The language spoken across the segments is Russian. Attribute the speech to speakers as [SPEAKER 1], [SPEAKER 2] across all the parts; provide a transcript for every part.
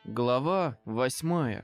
[SPEAKER 1] Глава 8.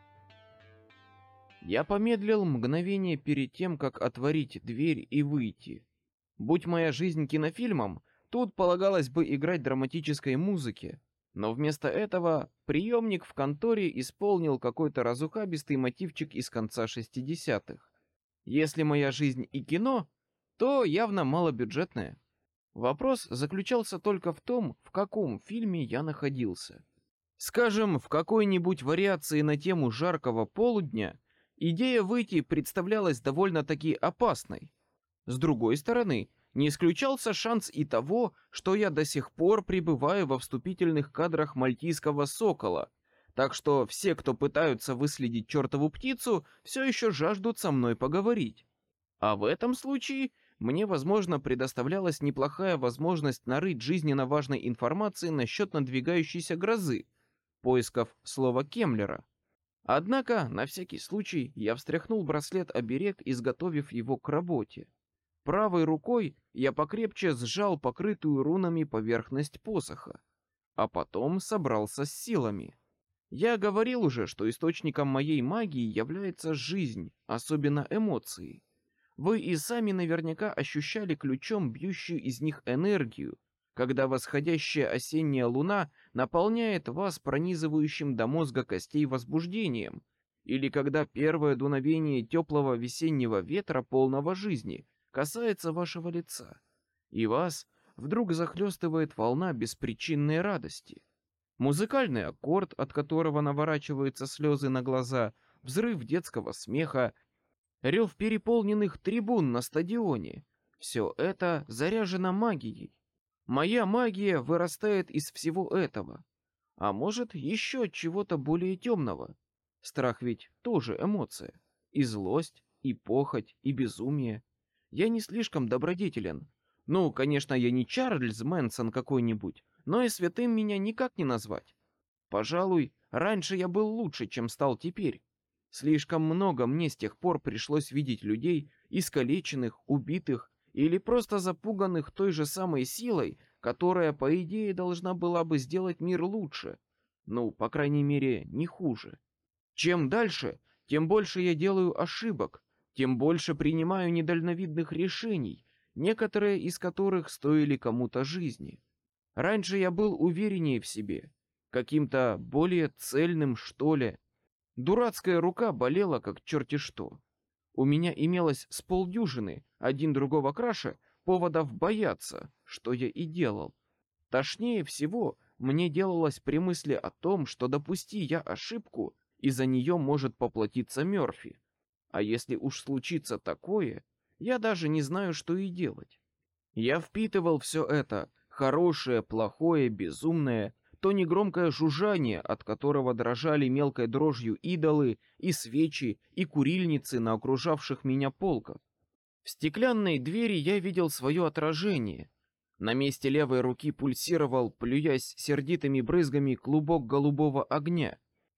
[SPEAKER 1] Я помедлил мгновение перед тем, как отворить дверь и выйти. Будь моя жизнь кинофильмом, тут полагалось бы играть драматической музыки, но вместо этого приемник в конторе исполнил какой-то разухабистый мотивчик из конца 60-х. Если моя жизнь и кино, то явно малобюджетная. Вопрос заключался только в том, в каком фильме я находился. Скажем, в какой-нибудь вариации на тему жаркого полудня идея выйти представлялась довольно-таки опасной. С другой стороны, не исключался шанс и того, что я до сих пор пребываю во вступительных кадрах «Мальтийского сокола», так что все, кто пытаются выследить чертову птицу, все еще жаждут со мной поговорить. А в этом случае мне, возможно, предоставлялась неплохая возможность нарыть жизненно важной информации насчет надвигающейся грозы, поисков слова Кемлера. Однако, на всякий случай, я встряхнул браслет-оберег, изготовив его к работе. Правой рукой я покрепче сжал покрытую рунами поверхность посоха, а потом собрался с силами. Я говорил уже, что источником моей магии является жизнь, особенно эмоции. Вы и сами наверняка ощущали ключом бьющую из них энергию, когда восходящая осенняя луна наполняет вас пронизывающим до мозга костей возбуждением, или когда первое дуновение теплого весеннего ветра, полного жизни, касается вашего лица, и вас вдруг захлестывает волна беспричинной радости. Музыкальный аккорд, от которого наворачиваются слезы на глаза, взрыв детского смеха, рев переполненных трибун на стадионе — все это заряжено магией. Моя магия вырастает из всего этого, а может еще чего-то более темного. Страх ведь тоже эмоция, и злость, и похоть, и безумие. Я не слишком добродетелен. Ну, конечно, я не Чарльз Мэнсон какой-нибудь, но и святым меня никак не назвать. Пожалуй, раньше я был лучше, чем стал теперь. Слишком много мне с тех пор пришлось видеть людей, искалеченных, убитых, или просто запуганных той же самой силой, которая, по идее, должна была бы сделать мир лучше. Ну, по крайней мере, не хуже. Чем дальше, тем больше я делаю ошибок, тем больше принимаю недальновидных решений, некоторые из которых стоили кому-то жизни. Раньше я был увереннее в себе, каким-то более цельным, что ли. Дурацкая рука болела, как черти что. У меня имелось с полдюжины, один другого краше, поводов бояться, что я и делал. Тошнее всего мне делалось при мысли о том, что допусти я ошибку, и за нее может поплатиться Мёрфи. А если уж случится такое, я даже не знаю, что и делать. Я впитывал все это, хорошее, плохое, безумное, то негромкое жужжание, от которого дрожали мелкой дрожью идолы, и свечи, и курильницы на окружавших меня полках. В стеклянной двери я видел свое отражение. На месте левой руки пульсировал, плюясь сердитыми брызгами, клубок голубого огня.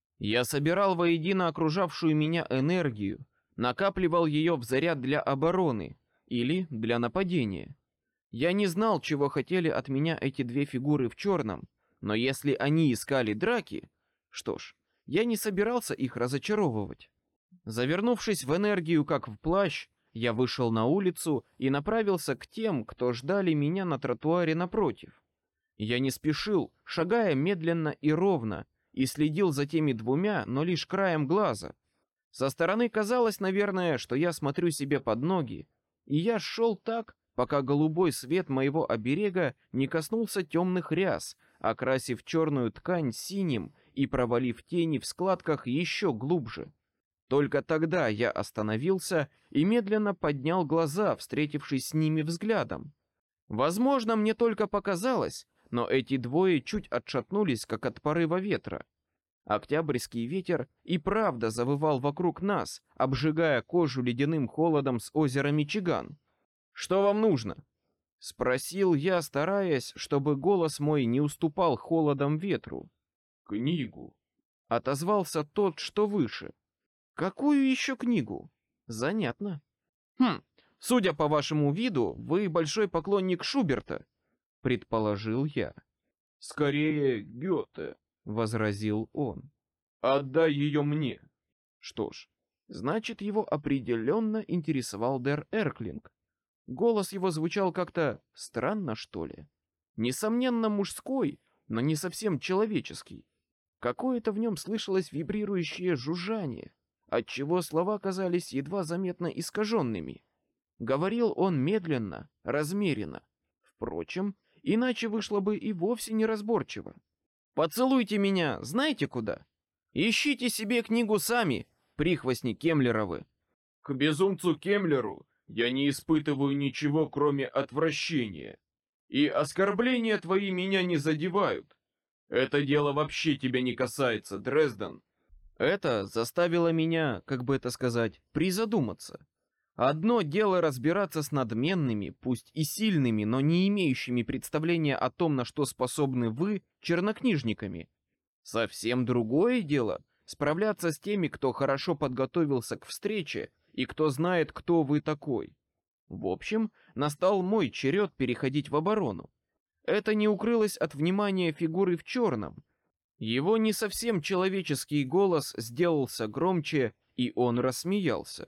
[SPEAKER 1] Я собирал воедино окружавшую меня энергию, накапливал ее в заряд для обороны или для нападения. Я не знал, чего хотели от меня эти две фигуры в черном, но если они искали драки, что ж, я не собирался их разочаровывать. Завернувшись в энергию, как в плащ, я вышел на улицу и направился к тем, кто ждали меня на тротуаре напротив. Я не спешил, шагая медленно и ровно, и следил за теми двумя, но лишь краем глаза. Со стороны казалось, наверное, что я смотрю себе под ноги, и я шел так, пока голубой свет моего оберега не коснулся темных ряс, окрасив черную ткань синим и провалив тени в складках еще глубже. Только тогда я остановился и медленно поднял глаза, встретившись с ними взглядом. Возможно, мне только показалось, но эти двое чуть отшатнулись, как от порыва ветра. Октябрьский ветер и правда завывал вокруг нас, обжигая кожу ледяным холодом с озера Мичиган. «Что вам нужно?» — спросил я, стараясь, чтобы голос мой не уступал холодом ветру.
[SPEAKER 2] «Книгу»,
[SPEAKER 1] — отозвался тот, что выше. «Какую еще книгу? Занятно. Судя по вашему виду, вы большой поклонник Шуберта», — предположил я.
[SPEAKER 2] «Скорее Гёте»,
[SPEAKER 1] возразил он. Отдай ее мне. Что ж, значит, его определенно интересовал Дер Эрклинг. Голос его звучал как-то странно, что ли. Несомненно, мужской, но не совсем человеческий. Какое-то в нем слышалось вибрирующее жужжание, отчего слова казались едва заметно искаженными. Говорил он медленно, размеренно. Впрочем, иначе вышло бы и вовсе неразборчиво. «Поцелуйте меня, знаете куда? Ищите себе книгу сами, прихвостни Кемлеровы». «К безумцу Кемлеру я не испытываю ничего, кроме отвращения. И оскорбления твои меня не задевают. Это дело вообще тебя не касается, Дрезден». Это заставило меня, как бы это сказать, призадуматься. Одно дело разбираться с надменными, пусть и сильными, но не имеющими представления о том, на что способны вы, чернокнижниками. Совсем другое дело справляться с теми, кто хорошо подготовился к встрече и кто знает, кто вы такой. В общем, настал мой черед переходить в оборону. Это не укрылось от внимания фигуры в черном. Его не совсем человеческий голос сделался громче, и он рассмеялся.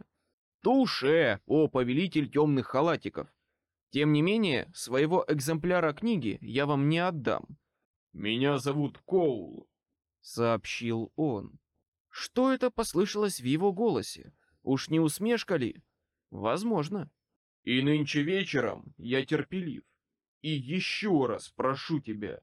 [SPEAKER 1] «Туше, о повелитель темных халатиков! Тем не менее, своего экземпляра книги я вам не отдам». «Меня зовут Коул», — сообщил он. Что это послышалось в его голосе? Уж не усмешка ли? Возможно. «И нынче вечером я терпелив. И еще раз прошу тебя,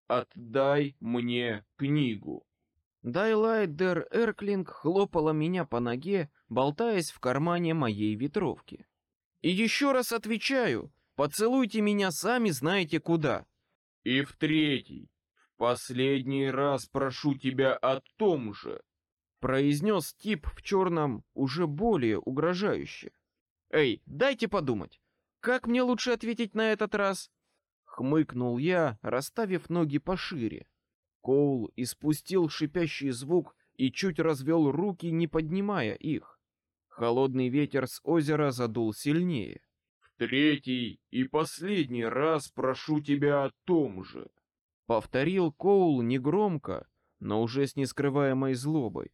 [SPEAKER 1] отдай мне книгу». Дайлайт Дер Эрклинг хлопала меня по ноге, болтаясь в кармане моей ветровки. «И еще раз отвечаю, поцелуйте меня сами знаете куда». «И в третий, в последний раз прошу тебя о том же», произнес тип в черном уже более угрожающе. «Эй, дайте подумать, как мне лучше ответить на этот раз?» Хмыкнул я, расставив ноги пошире. Коул испустил шипящий звук и чуть развел руки, не поднимая их. Холодный ветер с озера задул сильнее. «В третий и последний раз прошу тебя о том же», — повторил Коул негромко, но уже с нескрываемой злобой.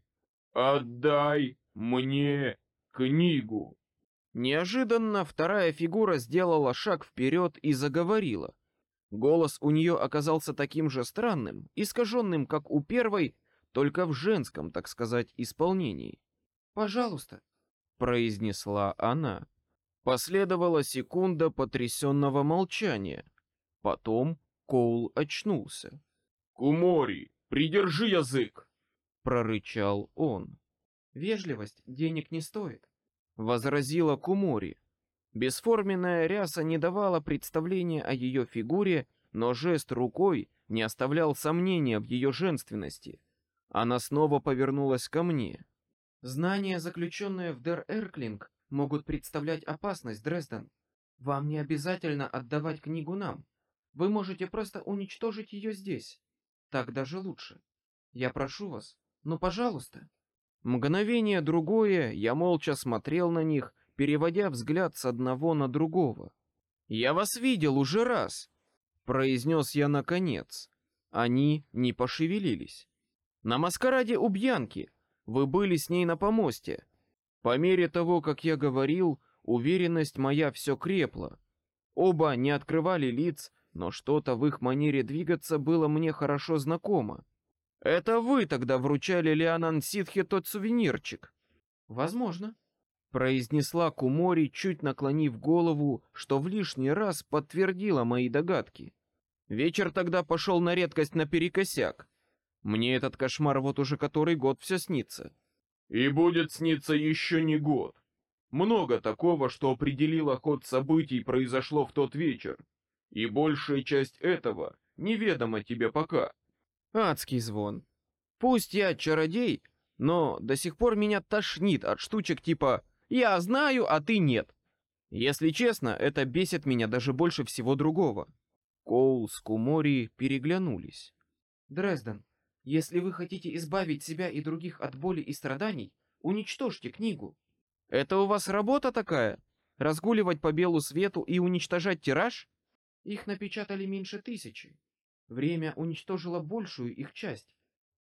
[SPEAKER 1] «Отдай мне книгу». Неожиданно вторая фигура сделала шаг вперед и заговорила. Голос у нее оказался таким же странным, искаженным, как у первой, только в женском, так сказать, исполнении. «Пожалуйста», — произнесла она. Последовала секунда потрясенного молчания. Потом Коул очнулся. «Кумори, придержи язык!» — прорычал он. «Вежливость денег не стоит», — возразила Кумори. Бесформенная ряса не давала представления о ее фигуре, но жест рукой не оставлял сомнения в ее женственности. Она снова повернулась ко мне. «Знания, заключенные в Дер Эрклинг, могут представлять опасность, Дрезден. Вам не обязательно отдавать книгу нам. Вы можете просто уничтожить ее здесь. Так даже лучше. Я прошу вас, ну пожалуйста». Мгновение другое я молча смотрел на них, переводя взгляд с одного на другого. «Я вас видел уже раз», — произнес я наконец. Они не пошевелились. «На маскараде у Бьянки. Вы были с ней на помосте». По мере того, как я говорил, уверенность моя все крепла. Оба не открывали лиц, но что-то в их манере двигаться было мне хорошо знакомо. «Это вы тогда вручали Лианан Ситхе тот сувенирчик?» «Возможно», — произнесла Кумори, чуть наклонив голову, что в лишний раз подтвердила мои догадки. Вечер тогда пошел на редкость наперекосяк. Мне этот кошмар вот уже который год все снится. «И будет сниться еще не год. Много такого, что определило ход событий, произошло в тот вечер. И большая часть этого неведома тебе пока». Адский звон. Пусть я чародей, но до сих пор меня тошнит от штучек типа «я знаю, а ты нет». Если честно, это бесит меня даже больше всего другого. Коул с Кумори переглянулись. «Дрезден, если вы хотите избавить себя и других от боли и страданий, уничтожьте книгу». «Это у вас работа такая? Разгуливать по белу свету и уничтожать тираж?» «Их напечатали меньше 1000. Время уничтожило большую их часть,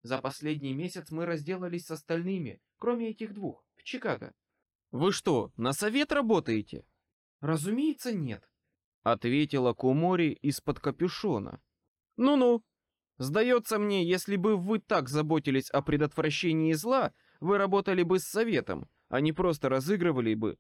[SPEAKER 1] За последний месяц мы разделались с остальными, кроме этих двух, в Чикаго. Вы что, на совет работаете? Разумеется, нет, ответила Кумори из-под капюшона. Ну-ну. Сдается мне, если бы вы так заботились о предотвращении зла, вы работали бы с советом, а не просто разыгрывали бы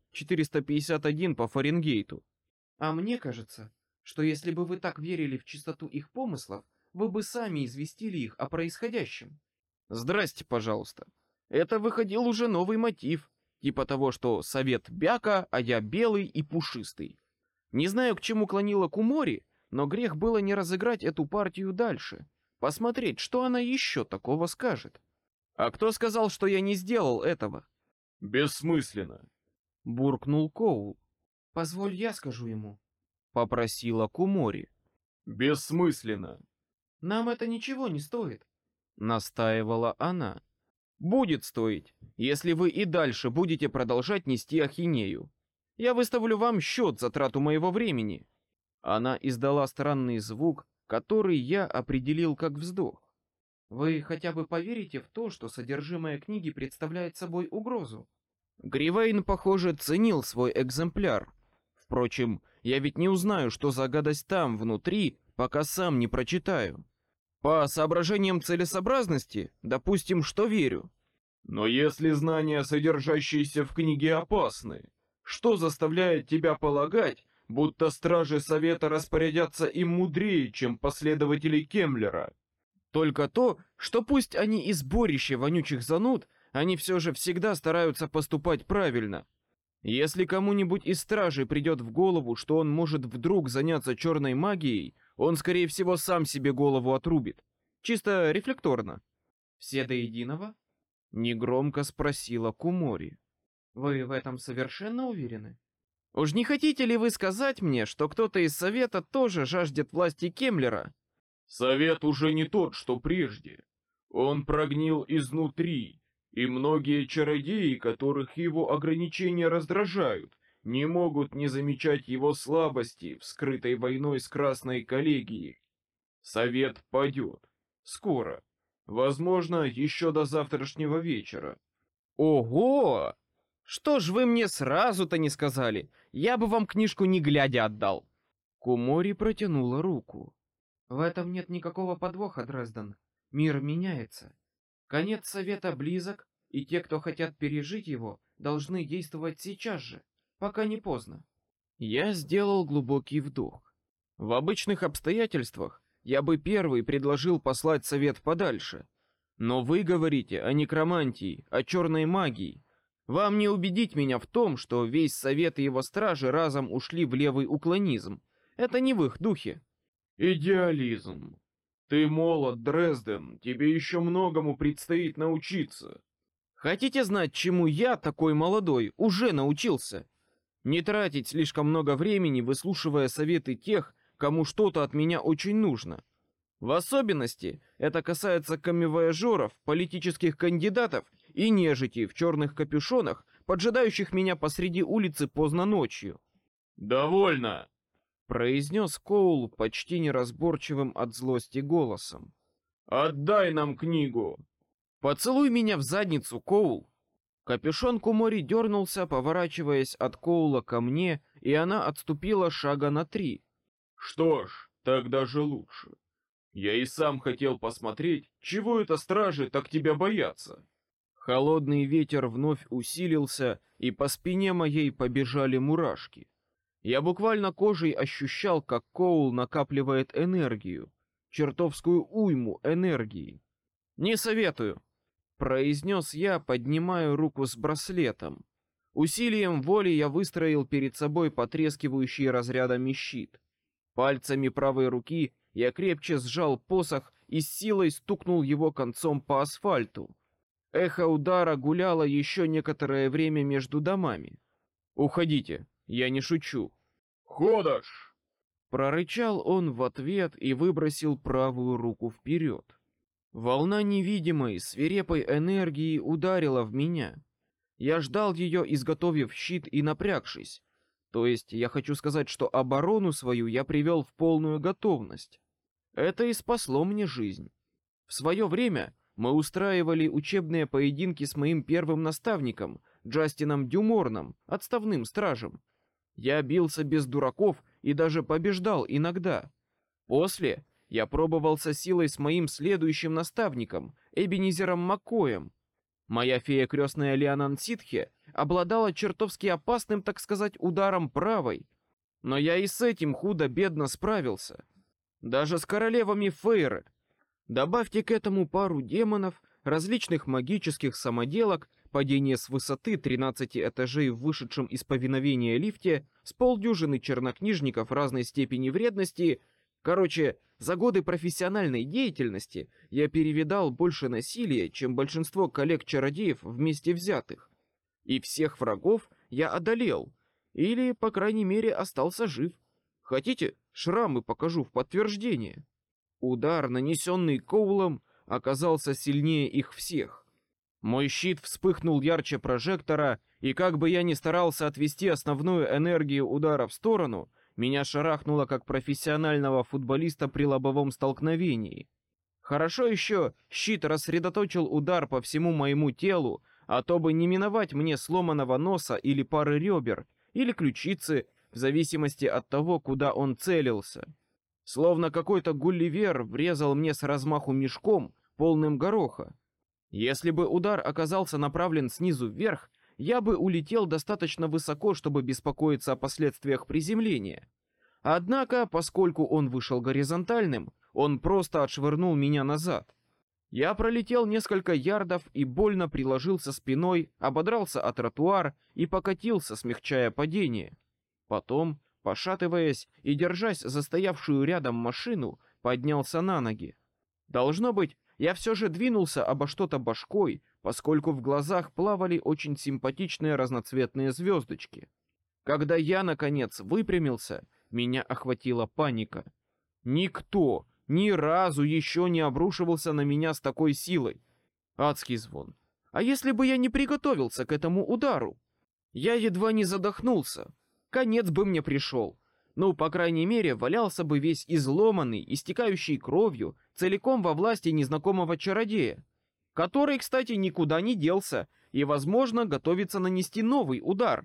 [SPEAKER 1] 451 по Фаренгейту. А мне кажется, что если бы вы так верили в чистоту их помыслов, вы бы сами известили их о происходящем. Здрасте, пожалуйста. Это выходил уже новый мотив, типа того, что совет бяка, а я белый и пушистый. Не знаю, к чему клонила Кумори, но грех было не разыграть эту партию дальше, посмотреть, что она еще такого скажет. А кто сказал, что я не сделал этого?
[SPEAKER 2] Бессмысленно,
[SPEAKER 1] Буркнул Коул. Позволь, я скажу ему, попросила Кумори.
[SPEAKER 2] бессмысленно.
[SPEAKER 1] Нам это ничего не стоит, настаивала она. Будет стоить, если вы и дальше будете продолжать нести ахинею. Я выставлю вам счет за трату моего времени. Она издала странный звук, который я определил как вздох. Вы хотя бы поверите в то, что содержимое книги представляет собой угрозу? Гривейн, похоже, ценил свой экземпляр. Впрочем, я ведь не узнаю, что за гадость там внутри, пока сам не прочитаю. По соображениям целесообразности, допустим, что верю.
[SPEAKER 2] Но если знания, содержащиеся в книге, опасны, что заставляет тебя полагать, будто стражи Совета распорядятся им мудрее, чем последователи Кемлера?
[SPEAKER 1] Только то, что пусть они и сборище вонючих зануд, они все же всегда стараются поступать правильно. Если кому-нибудь из стражей придет в голову, что он может вдруг заняться черной магией, он, скорее всего, сам себе голову отрубит. Чисто рефлекторно. Все до единого? Негромко спросила Кумори. Вы в этом совершенно уверены? Уж не хотите ли вы сказать мне, что кто-то из Совета тоже жаждет власти Кемлера?
[SPEAKER 2] Совет уже не тот, что прежде. Он прогнил изнутри, и многие чародеи, которых его ограничения раздражают, не могут не замечать его слабости в скрытой войной с Красной коллегией. Совет падет. Скоро. Возможно, еще до завтрашнего вечера.
[SPEAKER 1] Ого! Что ж вы мне сразу-то не сказали? Я бы вам книжку не глядя отдал. Кумори протянула руку. В этом нет никакого подвоха, Дрезден. Мир меняется. Конец Совета близок, и те, кто хотят пережить его, должны действовать сейчас же, пока не поздно. Я сделал глубокий вдох. В обычных обстоятельствах я бы первый предложил послать Совет подальше. Но вы говорите о некромантии, о черной магии. Вам не убедить меня в том, что весь Совет и его стражи разом ушли в левый уклонизм. Это не в их духе.
[SPEAKER 2] Идеализм. Ты молод, Дрезден, тебе еще многому предстоит научиться.
[SPEAKER 1] Хотите знать, чему я, такой молодой, уже научился? Не тратить слишком много времени, выслушивая советы тех, кому что-то от меня очень нужно. В особенности это касается камевояжеров, политических кандидатов и нежити в черных капюшонах, поджидающих меня посреди улицы поздно ночью.
[SPEAKER 2] «Довольно!»
[SPEAKER 1] — произнес Коул почти неразборчивым от злости голосом.
[SPEAKER 2] «Отдай нам книгу!»
[SPEAKER 1] «Поцелуй меня в задницу, Коул!» Капюшон Кумори дернулся, поворачиваясь от Коула ко мне, и она отступила шага на 3.
[SPEAKER 2] «Что ж, так даже лучше. Я и сам хотел посмотреть, чего это стражи так тебя боятся».
[SPEAKER 1] Холодный ветер вновь усилился, и по спине моей побежали мурашки. Я буквально кожей ощущал, как Коул накапливает энергию, чертовскую уйму энергии. «Не советую», — произнес я, поднимая руку с браслетом. Усилием воли я выстроил перед собой потрескивающий разрядами щит. Пальцами правой руки я крепче сжал посох и с силой стукнул его концом по асфальту. Эхо удара гуляло еще некоторое время между домами. «Уходите, я не шучу».
[SPEAKER 2] «Ходишь!»
[SPEAKER 1] Прорычал он в ответ и выбросил правую руку вперед. Волна невидимой, свирепой энергии ударила в меня. Я ждал ее, изготовив щит и напрягшись. То есть я хочу сказать, что оборону свою я привел в полную готовность. Это и спасло мне жизнь. В свое время Мы устраивали учебные поединки с моим первым наставником, Джастином Дюморном, отставным стражем. Я бился без дураков и даже побеждал иногда. После я пробовался силой с моим следующим наставником, Эбенизером Маккоем. Моя фея крестная Лианан Ситхе обладала чертовски опасным, так сказать, ударом правой, но я и с этим худо-бедно справился. Даже с королевами Фейры. Добавьте к этому пару демонов, различных магических самоделок, падение с высоты 13 этажей в вышедшем из повиновения лифте, с полдюжины чернокнижников разной степени вредности. Короче, за годы профессиональной деятельности я перевидал больше насилия, чем большинство коллег-чародеев вместе взятых. И всех врагов я одолел, или, по крайней мере, остался жив. Хотите, шрамы покажу в подтверждение? Удар, нанесенный Коулом, оказался сильнее их всех. Мой щит вспыхнул ярче прожектора, и как бы я ни старался отвести основную энергию удара в сторону, меня шарахнуло как профессионального футболиста при лобовом столкновении. Хорошо еще щит рассредоточил удар по всему моему телу, а то бы не миновать мне сломанного носа или пары ребер, или ключицы, в зависимости от того, куда он целился. Словно какой-то гулливер врезал мне с размаху мешком, полным гороха. Если бы удар оказался направлен снизу вверх, я бы улетел достаточно высоко, чтобы беспокоиться о последствиях приземления. Однако, поскольку он вышел горизонтальным, он просто отшвырнул меня назад. Я пролетел несколько ярдов и больно приложился спиной, ободрался о тротуар и покатился, смягчая падение. Потом, пошатываясь и держась за стоявшую рядом машину, поднялся на ноги. Должно быть, я все же двинулся обо что-то башкой, поскольку в глазах плавали очень симпатичные разноцветные звездочки. Когда я, наконец, выпрямился, меня охватила паника. Никто ни разу еще не обрушивался на меня с такой силой. Адский звон. А если бы я не приготовился к этому удару? Я едва не задохнулся. Конец бы мне пришел. Ну, по крайней мере, валялся бы весь изломанный, истекающий кровью, целиком во власти незнакомого чародея, который, кстати, никуда не делся и, возможно, готовится нанести новый удар.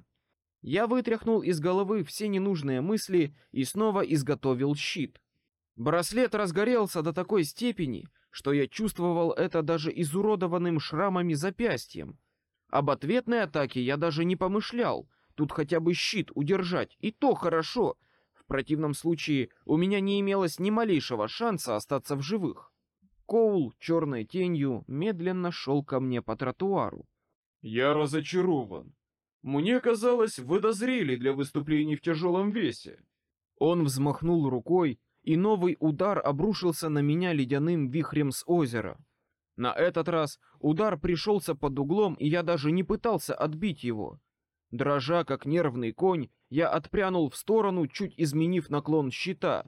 [SPEAKER 1] Я вытряхнул из головы все ненужные мысли и снова изготовил щит. Браслет разгорелся до такой степени, что я чувствовал это даже изуродованным шрамами запястьем. Об ответной атаке я даже не помышлял, тут хотя бы щит удержать, и то хорошо. В противном случае у меня не имелось ни малейшего шанса остаться в живых. Коул черной тенью медленно шел ко мне по тротуару.
[SPEAKER 2] «Я разочарован. Мне казалось, вы дозрели для выступлений в тяжелом весе».
[SPEAKER 1] Он взмахнул рукой, и новый удар обрушился на меня ледяным вихрем с озера. На этот раз удар пришелся под углом, и я даже не пытался отбить его. Дрожа как нервный конь, я отпрянул в сторону, чуть изменив наклон щита.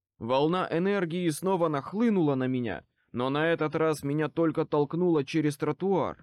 [SPEAKER 1] Волна энергии снова нахлынула на меня, но на этот раз меня только толкнуло через тротуар.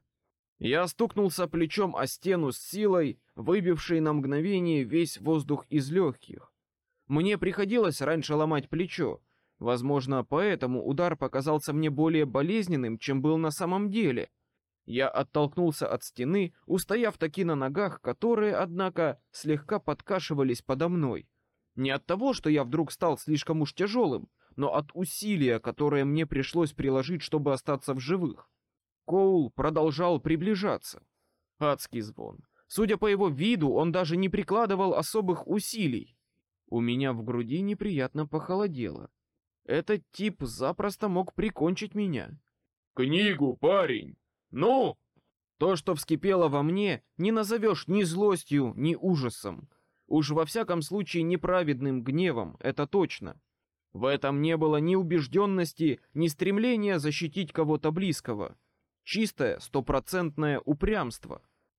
[SPEAKER 1] Я стукнулся плечом о стену с силой, выбившей на мгновение весь воздух из легких. Мне приходилось раньше ломать плечо. Возможно, поэтому удар показался мне более болезненным, чем был на самом деле. Я оттолкнулся от стены, устояв таки на ногах, которые, однако, слегка подкашивались подо мной. Не от того, что я вдруг стал слишком уж тяжелым, но от усилия, которое мне пришлось приложить, чтобы остаться в живых. Коул продолжал приближаться. Адский звон. Судя по его виду, он даже не прикладывал особых усилий. У меня в груди неприятно похолодело. Этот тип запросто мог прикончить меня.
[SPEAKER 2] «Книгу, парень! Ну!»
[SPEAKER 1] То, что вскипело во мне, не назовешь ни злостью, ни ужасом. Уж во всяком случае неправедным гневом, это точно. В этом не было ни убежденности, ни стремления защитить кого-то близкого. Чистое, стопроцентное упрямство.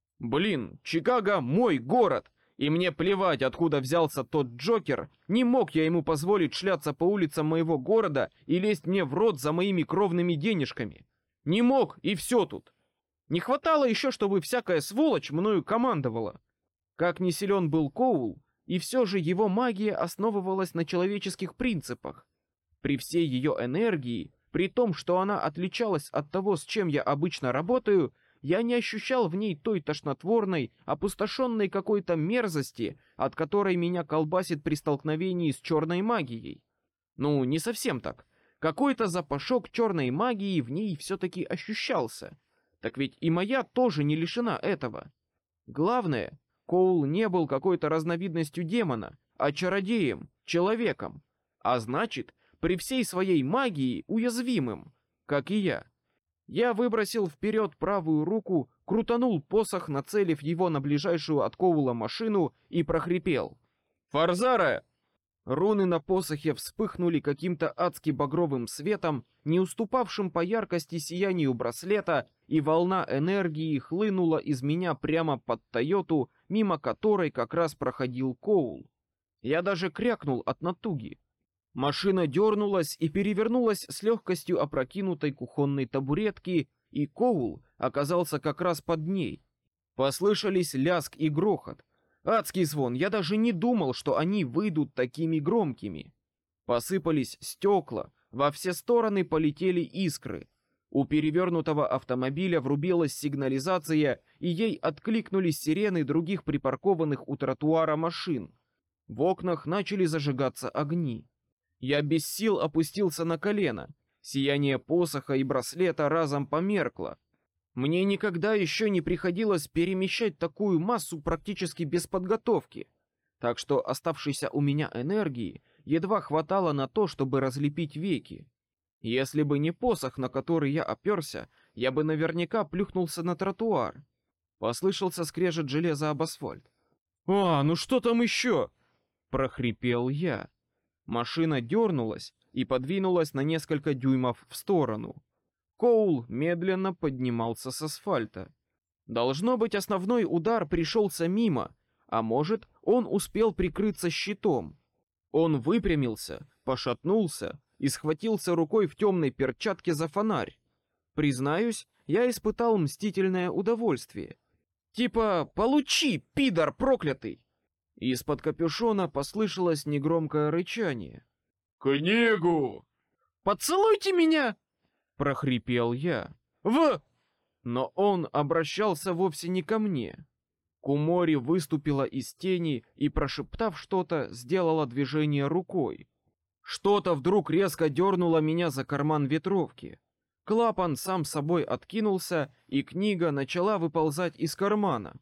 [SPEAKER 1] Блин, Чикаго — мой город, и мне плевать, откуда взялся тот Джокер, не мог я ему позволить шляться по улицам моего города и лезть мне в рот за моими кровными денежками. Не мог, и все тут. Не хватало еще, чтобы всякая сволочь мною командовала. Как ни силен был Коул, и все же его магия основывалась на человеческих принципах. При всей ее энергии, При том, что она отличалась от того, с чем я обычно работаю, я не ощущал в ней той тошнотворной, опустошенной какой-то мерзости, от которой меня колбасит при столкновении с черной магией. Ну, не совсем так. Какой-то запашок черной магии в ней все-таки ощущался. Так ведь и моя тоже не лишена этого. Главное, Коул не был какой-то разновидностью демона, а чародеем, человеком. А значит, при всей своей магии уязвимым, как и я. Я выбросил вперед правую руку, крутанул посох, нацелив его на ближайшую от Коула машину и прохрипел: «Фарзара!» Руны на посохе вспыхнули каким-то адски багровым светом, не уступавшим по яркости сиянию браслета, и волна энергии хлынула из меня прямо под Тойоту, мимо которой как раз проходил Коул. Я даже крякнул от натуги. Машина дернулась и перевернулась с легкостью опрокинутой кухонной табуретки, и Коул оказался как раз под ней. Послышались лязг и грохот. Адский звон, я даже не думал, что они выйдут такими громкими. Посыпались стекла, во все стороны полетели искры. У перевернутого автомобиля врубилась сигнализация, и ей откликнулись сирены других припаркованных у тротуара машин. В окнах начали зажигаться огни. Я без сил опустился на колено. Сияние посоха и браслета разом померкло. Мне никогда еще не приходилось перемещать такую массу практически без подготовки, так что оставшейся у меня энергии едва хватало на то, чтобы разлепить веки. Если бы не посох, на который я оперся, я бы наверняка плюхнулся на тротуар. Послышался скрежет железа об асфальт. «А, ну что там еще?» — прохрипел я. Машина дернулась и подвинулась на несколько дюймов в сторону. Коул медленно поднимался с асфальта. Должно быть, основной удар пришелся мимо, а может, он успел прикрыться щитом. Он выпрямился, пошатнулся и схватился рукой в темной перчатке за фонарь. Признаюсь, я испытал мстительное удовольствие. Типа «Получи, пидор проклятый!» Из-под капюшона послышалось негромкое рычание.
[SPEAKER 2] «Книгу!»
[SPEAKER 1] «Поцелуйте меня!» — прохрипел я. Но он обращался вовсе не ко мне. Кумори выступила из тени и, прошептав что-то, сделала движение рукой. Что-то вдруг резко дернуло меня за карман ветровки. Клапан сам собой откинулся, и книга начала выползать из кармана.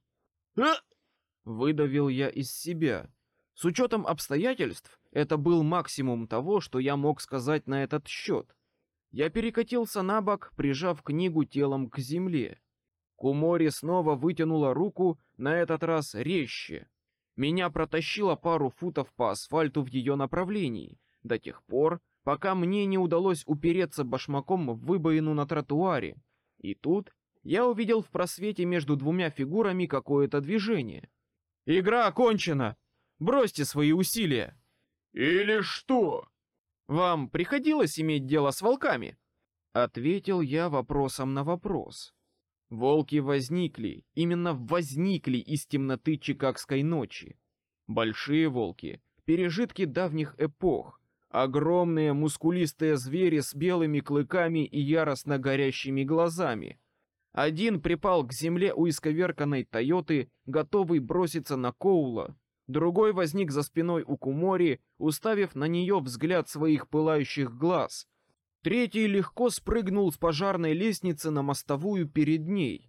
[SPEAKER 1] Выдавил я из себя. С учетом обстоятельств, это был максимум того, что я мог сказать на этот счет. Я перекатился на бок, прижав книгу телом к земле. Кумори снова вытянула руку, на этот раз резче. Меня протащило пару футов по асфальту в ее направлении, до тех пор, пока мне не удалось упереться башмаком в выбоину на тротуаре. И тут я увидел в просвете между двумя фигурами какое-то движение. «Игра окончена! Бросьте свои усилия!»
[SPEAKER 2] «Или что?»
[SPEAKER 1] «Вам приходилось иметь дело с волками?» Ответил я вопросом на вопрос. Волки возникли, именно возникли из темноты чикагской ночи. Большие волки, пережитки давних эпох, огромные мускулистые звери с белыми клыками и яростно горящими глазами. Один припал к земле у исковерканной Тойоты, готовый броситься на Коула. Другой возник за спиной у Кумори, уставив на нее взгляд своих пылающих глаз. Третий легко спрыгнул с пожарной лестницы на мостовую перед ней.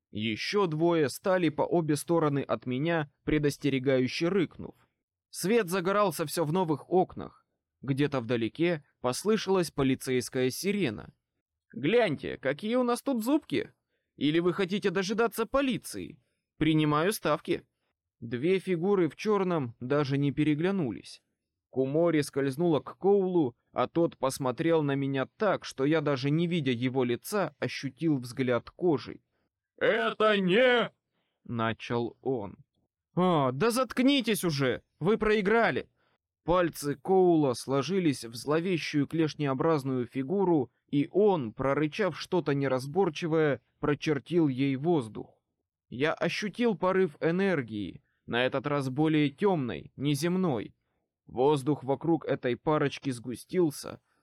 [SPEAKER 1] Еще двое стали по обе стороны от меня, предостерегающе рыкнув. Свет загорался все в новых окнах. Где-то вдалеке послышалась полицейская сирена. «Гляньте, какие у нас тут зубки! Или вы хотите дожидаться полиции? Принимаю ставки!» Две фигуры в черном даже не переглянулись. Кумори скользнула к Коулу, а тот посмотрел на меня так, что я, даже не видя его лица, ощутил взгляд кожей.
[SPEAKER 2] «Это не...»
[SPEAKER 1] — начал он. «О, да заткнитесь уже! Вы проиграли!» Пальцы Коула сложились в зловещую клешнеобразную фигуру, и он, прорычав что-то неразборчивое, прочертил ей воздух. Я ощутил порыв энергии, на этот раз более темной, неземной. Воздух вокруг этой парочки сгустился,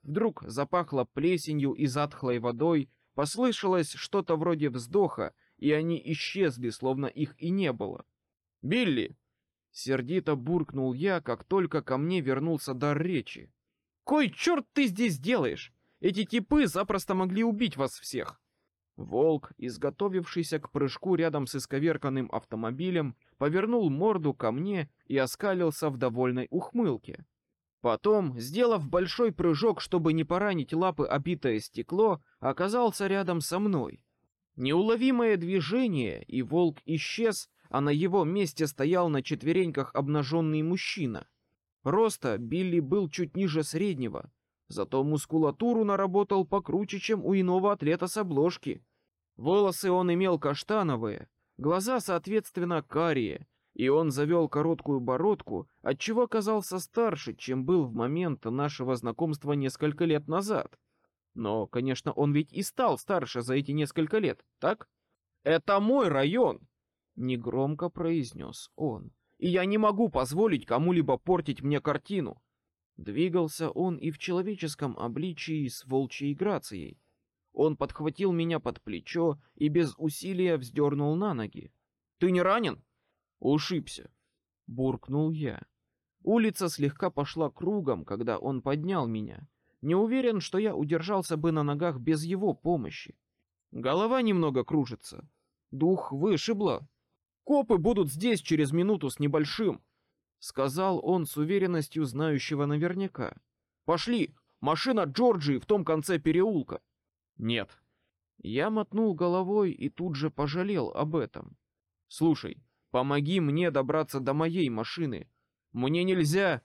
[SPEAKER 1] Вдруг запахло плесенью и затхлой водой, послышалось что-то вроде вздоха, и они исчезли, словно их и не было. «Билли!» — сердито буркнул я, как только ко мне вернулся дар речи. «Кой черт ты здесь делаешь? Эти типы запросто могли убить вас всех!» Волк, изготовившийся к прыжку рядом с исковерканным автомобилем, повернул морду ко мне и оскалился в довольной ухмылке. Потом, сделав большой прыжок, чтобы не поранить лапы обитое стекло, оказался рядом со мной. Неуловимое движение, и волк исчез, а на его месте стоял на четвереньках обнаженный мужчина. Роста Билли был чуть ниже среднего, зато мускулатуру наработал покруче, чем у иного атлета с обложки. Волосы он имел каштановые, глаза, соответственно, карие, и он завел короткую бородку, отчего казался старше, чем был в момент нашего знакомства несколько лет назад. Но, конечно, он ведь и стал старше за эти несколько лет, так? «Это мой район!» — негромко произнес он. «И я не могу позволить кому-либо портить мне картину!» Двигался он и в человеческом обличии с волчьей грацией. Он подхватил меня под плечо и без усилия вздернул на ноги. «Ты не ранен?» «Ушибся», — буркнул я. Улица слегка пошла кругом, когда он поднял меня. Не уверен, что я удержался бы на ногах без его помощи. Голова немного кружится. Дух вышибло. «Копы будут здесь через минуту с небольшим», — сказал он с уверенностью знающего наверняка. «Пошли, машина Джорджии в том конце переулка». «Нет». Я мотнул головой и тут же пожалел об этом. «Слушай, помоги мне добраться до моей машины. Мне нельзя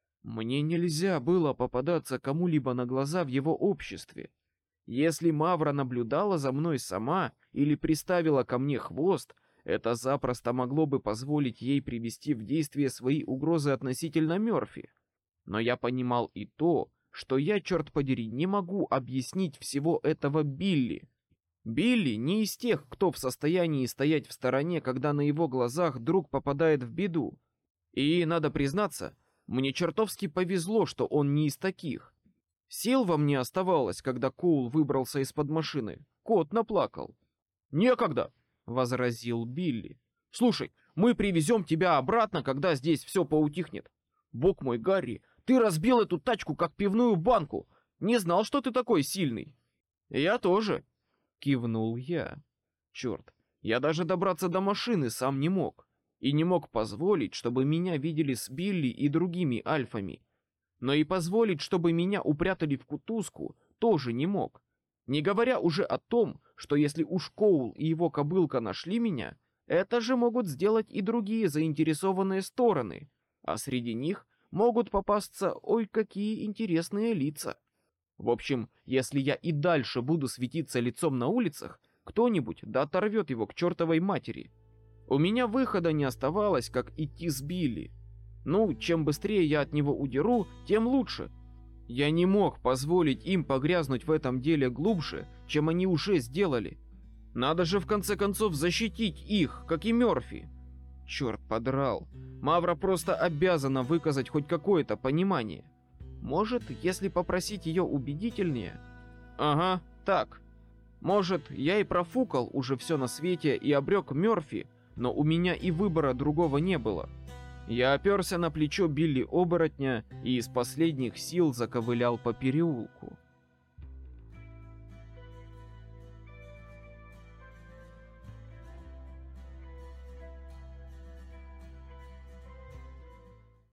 [SPEAKER 1] было попадаться кому-либо на глаза в его обществе. Если Мавра наблюдала за мной сама или приставила ко мне хвост, это запросто могло бы позволить ей привести в действие свои угрозы относительно Мёрфи. Но я понимал и то, что я, черт подери, не могу объяснить всего этого Билли. Билли не из тех, кто в состоянии стоять в стороне, когда на его глазах друг попадает в беду. И, надо признаться, мне чертовски повезло, что он не из таких. Сил во мне оставалось, когда Коул выбрался из-под машины. Кот наплакал. «Некогда!» — возразил Билли. «Слушай, мы привезем тебя обратно, когда здесь все поутихнет. Бог мой, Гарри, ты разбил эту тачку, как пивную банку. Не знал, что ты такой сильный». «Я тоже», — кивнул я. «Черт, я даже добраться до машины сам не мог. И не мог позволить, чтобы меня видели с Билли и другими альфами. Но и позволить, чтобы меня упрятали в кутузку, тоже не мог. Не говоря уже о том, что если уж Коул и его кобылка нашли меня, это же могут сделать и другие заинтересованные стороны, а среди них могут попасться ой какие интересные лица. В общем, если я и дальше буду светиться лицом на улицах, кто-нибудь да оторвет его к чертовой матери. У меня выхода не оставалось, как идти с Билли. Ну, чем быстрее я от него удеру, тем лучше. Я не мог позволить им погрязнуть в этом деле глубже, чем они уже сделали. Надо же в конце концов защитить их, как и Мёрфи. Черт подрал. Мавра просто обязана выказать хоть какое-то понимание. Может, если попросить ее убедительнее? Ага, так. Может, я и профукал уже все на свете и обрек Мёрфи, но у меня и выбора другого не было. Я оперся на плечо Билли-оборотня и из последних сил заковылял по переулку.